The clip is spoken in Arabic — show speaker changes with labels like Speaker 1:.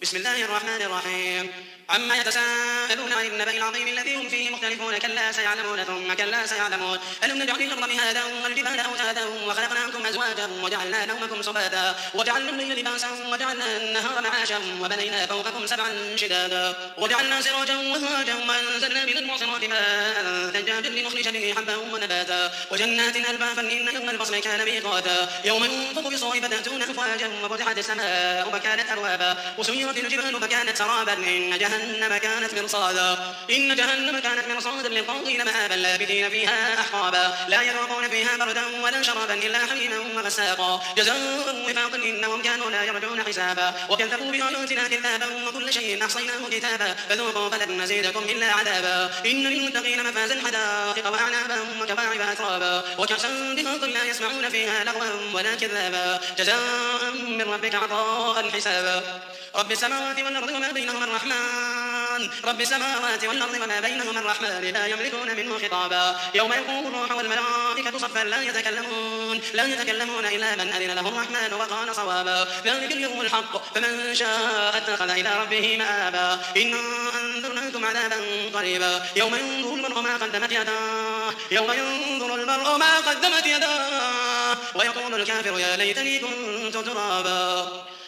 Speaker 1: بسم الله الرحمن الرحيم. عما يتساءلون عن النبأ العظيم الذي هم فيه مختلفون كلا سيعلمون ثم كلا سيعلمون ألم نجعل الأرض مهادا والجبال أوتادا وخلقناكم أزواجا وجعلنا نومكم سباتا وجعلنا الليل لباسا وجعلنا النهار معاشا وبنينا فوقكم سبعا شدادا وجعلنا سراجا وهاجا وأنزلنا من المعصرات ماء ثجاجا لنخرج به حبا ونباتا وجنات ألفافا إن يوم الفصل كان ميقاتا يوم ينفخ في الصور فتأتون أفواجا وفتحت السماء فكانت أبوابا وسيرت الجبال فكانت سرابا إن جهنم كانت مرصادا للطاغين مآبا لابثين فيها أحقابا لا يذوقون فيها بردا ولا شرابا إلا حميما وغساقا جزاء وفاقا إنهم كانوا لا يرجون حسابا وكذبوا بآياتنا كذابا وكل شيء أحصيناه كتابا فذوقوا فلن نزيدكم إلا عذابا إن للمتقين مفازا حدائق وأعنابا وكواعب أترابا وكأسا دهاقا لا يسمعون فيها لغوا ولا كذابا جزاء من ربك عطاء حسابا رب السماوات والأرض وما بينهما الرحمن لا يملكون منه خطابا يوم يقوم الروح والملائكة صفا لا يتكلمون إلا من أذن له الرحمن وقال صوابا ذلك اليوم الحق فمن شاء اتخذ إلى ربه مآبا إنا أنذرناكم عذابا قريبا يوم ينظر المرء ما قدمت يداه ويقول الكافر يا ليتني كنت ترابا